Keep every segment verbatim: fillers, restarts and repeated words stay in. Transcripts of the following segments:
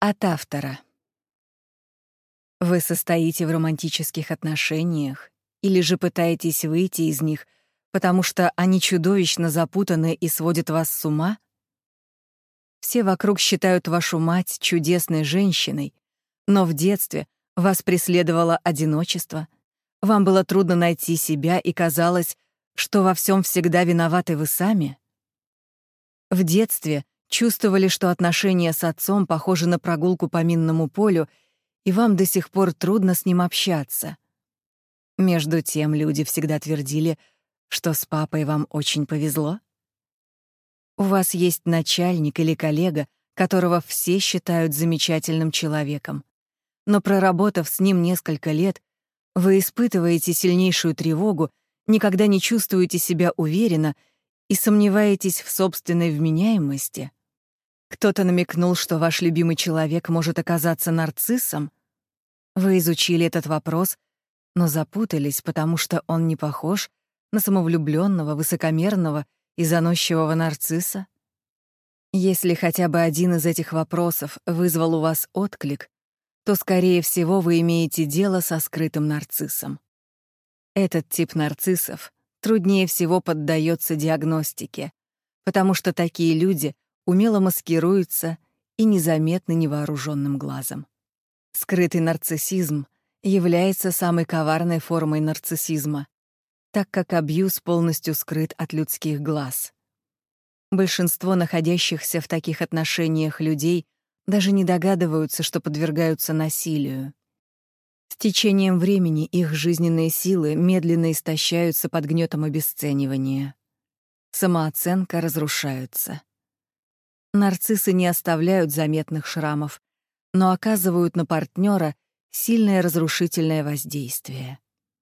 От автора. Вы состоите в романтических отношениях или же пытаетесь выйти из них, потому что они чудовищно запутаны и сводят вас с ума? Все вокруг считают вашу мать чудесной женщиной, но в детстве вас преследовало одиночество, вам было трудно найти себя и казалось, что во всем всегда виноваты вы сами. В детстве чувствовали, что отношения с отцом похожи на прогулку по минному полю, и вам до сих пор трудно с ним общаться. Между тем люди всегда твердили, что с папой вам очень повезло. У вас есть начальник или коллега, которого все считают замечательным человеком. Но проработав с ним несколько лет, вы испытываете сильнейшую тревогу, никогда не чувствуете себя уверенно и сомневаетесь в собственной вменяемости. Кто-то намекнул, что ваш любимый человек может оказаться нарциссом. Вы изучили этот вопрос, но запутались, потому что он не похож на самовлюбленного, высокомерного и заносчивого нарцисса. Если хотя бы один из этих вопросов вызвал у вас отклик, то, скорее всего, вы имеете дело со скрытым нарциссом. Этот тип нарциссов труднее всего поддается диагностике, потому что такие люди умело маскируются и незаметны невооруженным глазом. Скрытый нарциссизм является самой коварной формой нарциссизма, так как абьюз полностью скрыт от людских глаз. Большинство находящихся в таких отношениях людей даже не догадываются, что подвергаются насилию. С течением времени их жизненные силы медленно истощаются под гнетом обесценивания. Самооценка разрушается. Нарциссы не оставляют заметных шрамов, но оказывают на партнера сильное разрушительное воздействие.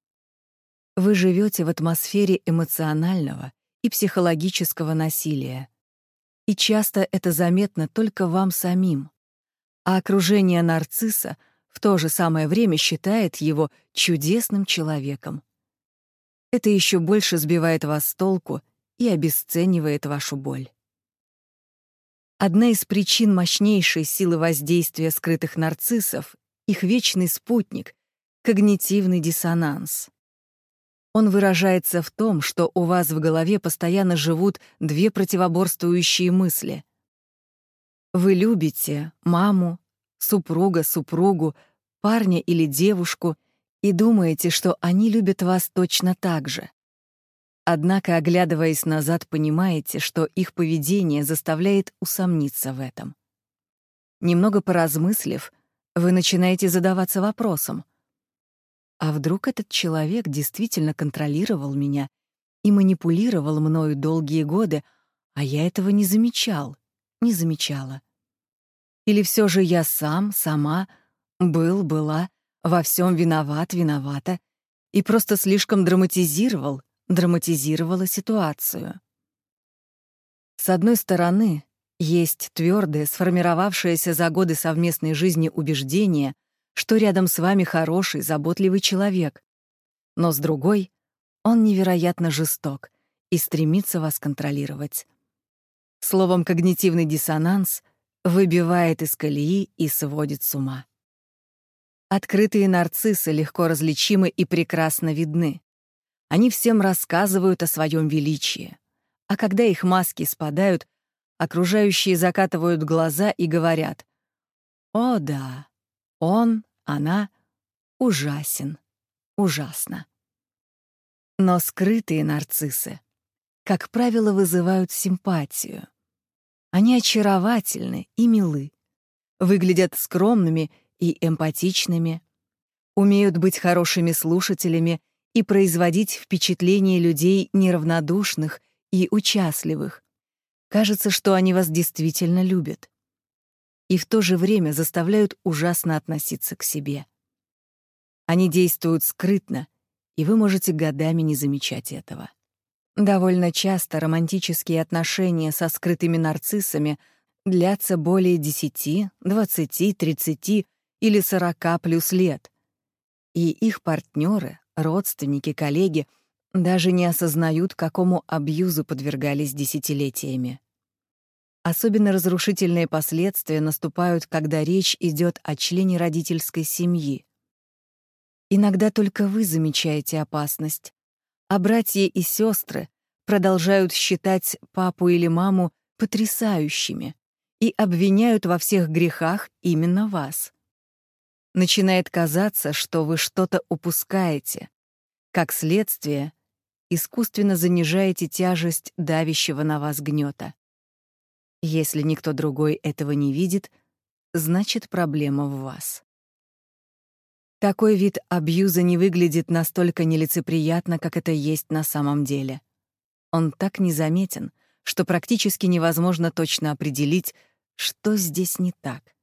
Вы живете в атмосфере эмоционального и психологического насилия, и часто это заметно только вам самим, а окружение нарцисса в то же самое время считает его чудесным человеком. Это еще больше сбивает вас с толку и обесценивает вашу боль. Одна из причин мощнейшей силы воздействия скрытых нарциссов — их вечный спутник — когнитивный диссонанс. Он выражается в том, что у вас в голове постоянно живут две противоборствующие мысли. Вы любите маму, супруга, супругу, парня или девушку и думаете, что они любят вас точно так же. Однако, оглядываясь назад, понимаете, что их поведение заставляет усомниться в этом. Немного поразмыслив, вы начинаете задаваться вопросом: а вдруг этот человек действительно контролировал меня и манипулировал мною долгие годы, а я этого не замечал, не замечала? Или все же я сам, сама, был, была, во всем виноват, виновата и просто слишком драматизировал, драматизировала ситуацию? С одной стороны, есть твердое, сформировавшееся за годы совместной жизни убеждение, что рядом с вами хороший, заботливый человек, но с другой, он невероятно жесток и стремится вас контролировать. Словом, когнитивный диссонанс выбивает из колеи и сводит с ума. Открытые нарциссы легко различимы и прекрасно видны. Они всем рассказывают о своем величии, а когда их маски спадают, окружающие закатывают глаза и говорят: «О да, он, она ужасен, ужасно». Но скрытые нарциссы, как правило, вызывают симпатию. Они очаровательны и милы, выглядят скромными и эмпатичными, умеют быть хорошими слушателями и производить впечатление людей неравнодушных и участливых. Кажется, что они вас действительно любят. И в то же время заставляют ужасно относиться к себе. Они действуют скрытно, и вы можете годами не замечать этого. Довольно часто романтические отношения со скрытыми нарциссами длятся более десяти, двадцати, тридцати или сорока плюс лет, и их партнеры, родственники, коллеги даже не осознают, какому абьюзу подвергались десятилетиями. Особенно разрушительные последствия наступают, когда речь идет о члене родительской семьи. Иногда только вы замечаете опасность, а братья и сестры продолжают считать папу или маму потрясающими и обвиняют во всех грехах именно вас. Начинает казаться, что вы что-то упускаете. Как следствие, искусственно занижаете тяжесть давящего на вас гнета. Если никто другой этого не видит, значит, проблема в вас. Такой вид абьюза не выглядит настолько нелицеприятно, как это есть на самом деле. Он так незаметен, что практически невозможно точно определить, что здесь не так.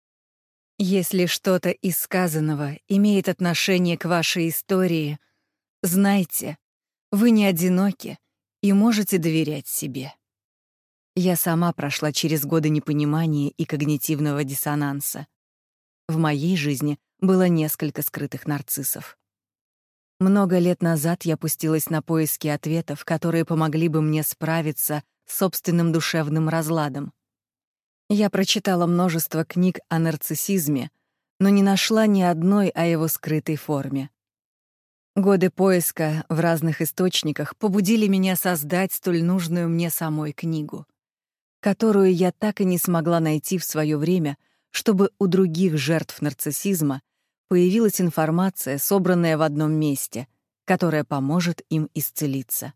Если что-то из сказанного имеет отношение к вашей истории, знайте, вы не одиноки и можете доверять себе. Я сама прошла через годы непонимания и когнитивного диссонанса. В моей жизни было несколько скрытых нарциссов. Много лет назад я пустилась на поиски ответов, которые помогли бы мне справиться с собственным душевным разладом. Я прочитала множество книг о нарциссизме, но не нашла ни одной о его скрытой форме. Годы поиска в разных источниках побудили меня создать столь нужную мне самой книгу, которую я так и не смогла найти в свое время, чтобы у других жертв нарциссизма появилась информация, собранная в одном месте, которая поможет им исцелиться.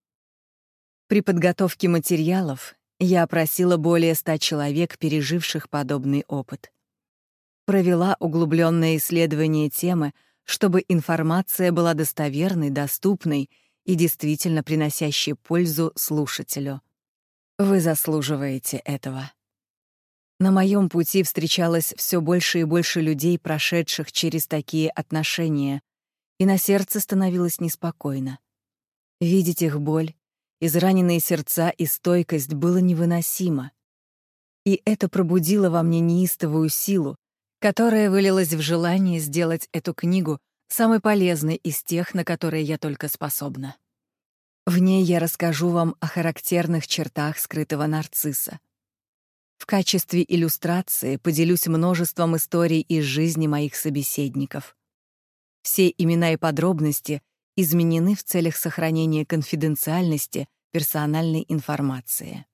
При подготовке материалов я опросила более ста человек, переживших подобный опыт. Провела углубленное исследование темы, чтобы информация была достоверной, доступной и действительно приносящей пользу слушателю. Вы заслуживаете этого. На моем пути встречалось все больше и больше людей, прошедших через такие отношения, и на сердце становилось неспокойно. Видеть их боль, израненные сердца и стойкость было невыносимо. И это пробудило во мне неистовую силу, которая вылилась в желание сделать эту книгу самой полезной из тех, на которые я только способна. В ней я расскажу вам о характерных чертах скрытого нарцисса. В качестве иллюстрации поделюсь множеством историй из жизни моих собеседников. Все имена и подробности изменены в целях сохранения конфиденциальности персональной информации.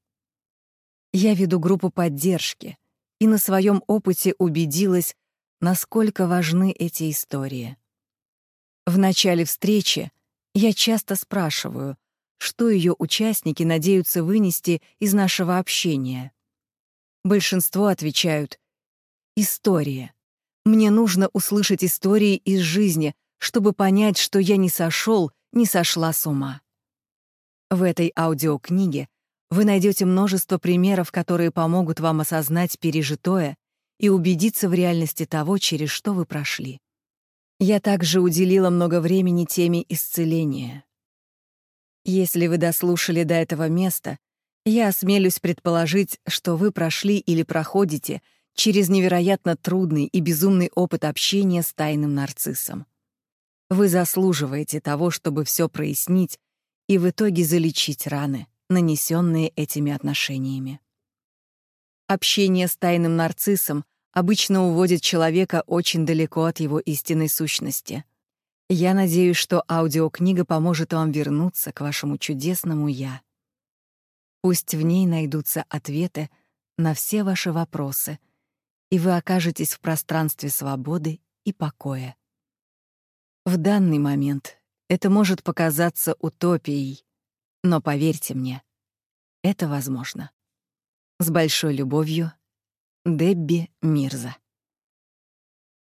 Я веду группу поддержки и на своем опыте убедилась, насколько важны эти истории. В начале встречи я часто спрашиваю, что ее участники надеются вынести из нашего общения. Большинство отвечают: «История. Мне нужно услышать истории из жизни, чтобы понять, что я не сошел, не сошла с ума». В этой аудиокниге вы найдете множество примеров, которые помогут вам осознать пережитое и убедиться в реальности того, через что вы прошли. Я также уделила много времени теме исцеления. Если вы дослушали до этого места, я осмелюсь предположить, что вы прошли или проходите через невероятно трудный и безумный опыт общения с тайным нарциссом. Вы заслуживаете того, чтобы все прояснить и в итоге залечить раны, нанесенные этими отношениями. Общение с тайным нарциссом обычно уводит человека очень далеко от его истинной сущности. Я надеюсь, что аудиокнига поможет вам вернуться к вашему чудесному «я». Пусть в ней найдутся ответы на все ваши вопросы, и вы окажетесь в пространстве свободы и покоя. В данный момент это может показаться утопией, но поверьте мне, это возможно. С большой любовью, Дебби Мирза.